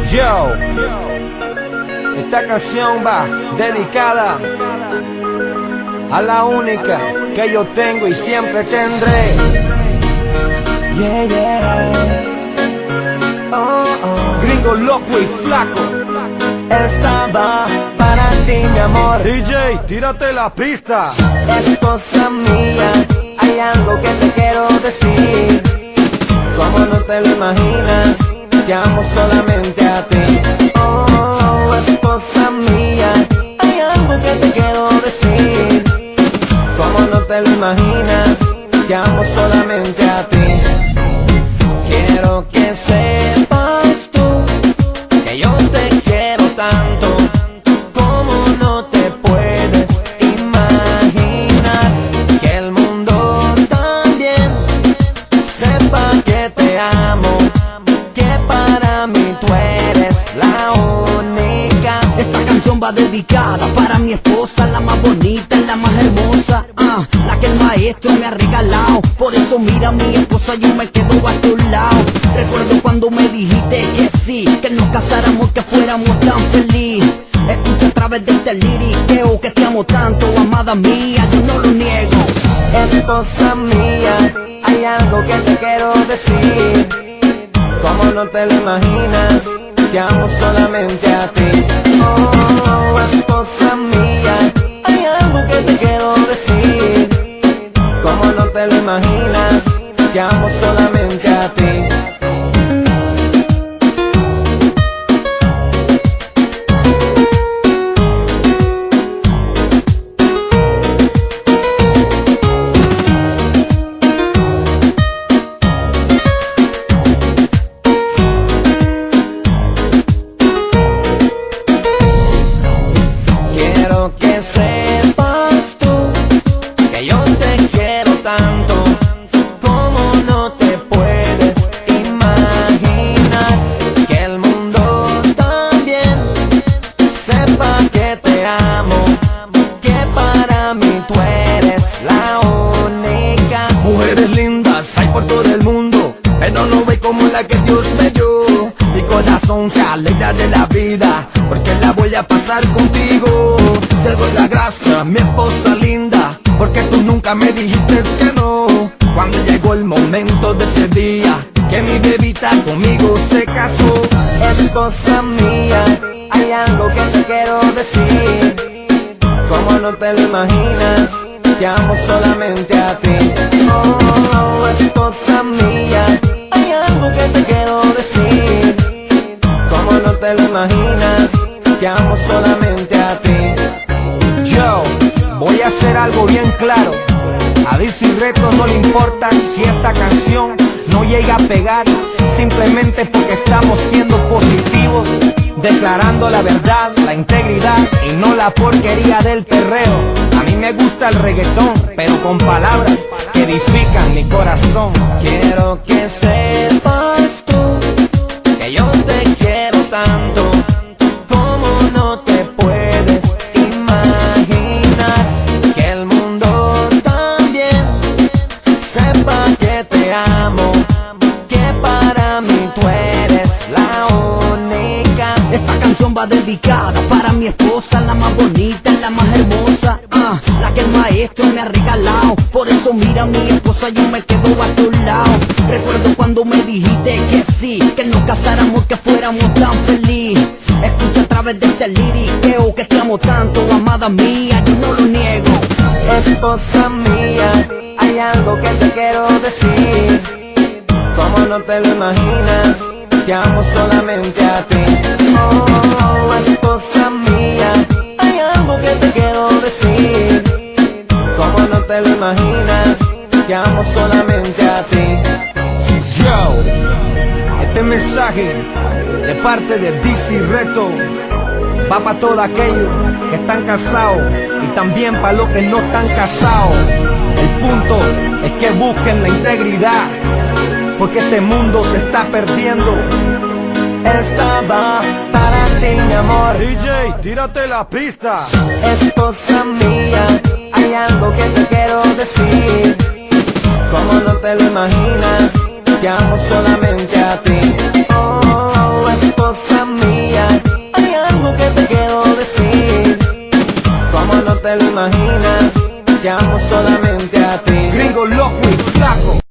Yo, esta canción va dedicada a la única que yo tengo y siempre tendré. Yeah, yeah. Oh, oh. Gringo loco y flaco. Esta va para ti, mi amor. DJ, tírate la pista. Esposa mía, hay algo que te quiero decir. Como no te lo imaginas, te amo solamente a ti. Oh, esposa mía, hay algo que te quiero decir. Como no te lo imaginas, te amo solamente a ti. Quiero que sepas tú que yo te quiero tanto, como no te puedes imaginar. Que el mundo también sepa que te amo, que para mí tú eres la única. Esta canción va dedicada para mi esposa, la más bonita, la más hermosa, la que el maestro me ha regalado. Por eso mira, mi esposa, yo me quedo a tu lado. Recuerdo cuando me dijiste que sí, que nos casáramos, que fuéramos tan felices. Escucha a través de este liriqueo que te amo tanto, amada mía, yo no lo niego. Esposa mía, hay algo que te quiero decir. Como no te lo imaginas, te amo solamente a ti. Oh, esposa mía, hay algo que te quiero decir. Como no te lo imaginas, te amo solamente a ti. Que sepas tú que yo te quiero tanto, como no te puedes imaginar. Que el mundo también sepa que te amo, que para mí tú eres la única. Mujeres lindas hay por todo el mundo, pero no ve como la que Dios me dio. Mi corazón se alegra de la vida, porque la voy a pasar contigo. Te doy la gracia, mi esposa linda, porque tú nunca me dijiste que no. Cuando llegó el momento de ese día, que mi bebita conmigo se casó. Esposa mía, hay algo que te quiero decir. Como no te lo imaginas, te amo solamente a ti. Oh, esposa mía, hay algo que te quiero decir. Como no te lo imaginas, te amo solamente a ti. Yo voy a hacer algo bien claro. A DC Retro no le importa si esta canción no llega a pegar, simplemente porque estamos siendo positivos, declarando la verdad, la integridad y no la porquería del perreo. A mí me gusta el reggaetón, pero con palabras que edifican mi corazón. Quiero que sepas tú que yo te quiero tanto, como no te puedes imaginar. Que el mundo también sepa que te amo, que para mí tú eres la única. Esta canción va dedicada para mi esposa, la más bonita, la más hermosa, la que el maestro me ha regalado. Por eso mira, mi esposa, yo me quedo a tu lado. Recuerdo cuando me dijiste que sí, que nos casáramos, que fuéramos tan felices. Escucha a través de este liriqueo que te amo tanto, amada mía, yo no lo niego. Esposa mía, hay algo que te quiero decir. Como no te lo imaginas, te amo solamente a ti. Oh, esposa mía, hay algo que te quiero decir. Como no te lo imaginas, te amo solamente a ti. Yo, este mensaje de parte de DC Retro va para todos aquellos que están casados y también para los que no están casados. El punto es que busquen la integridad, porque este mundo se está perdiendo. Esta va para ti, mi amor. DJ, tírate la pista. Esposa mía, hay algo que te quiero decir. Como no te lo imaginas, te amo solamente a ti. Oh, esposa mía. te amo solamente a ti. Gringo loco y flaco.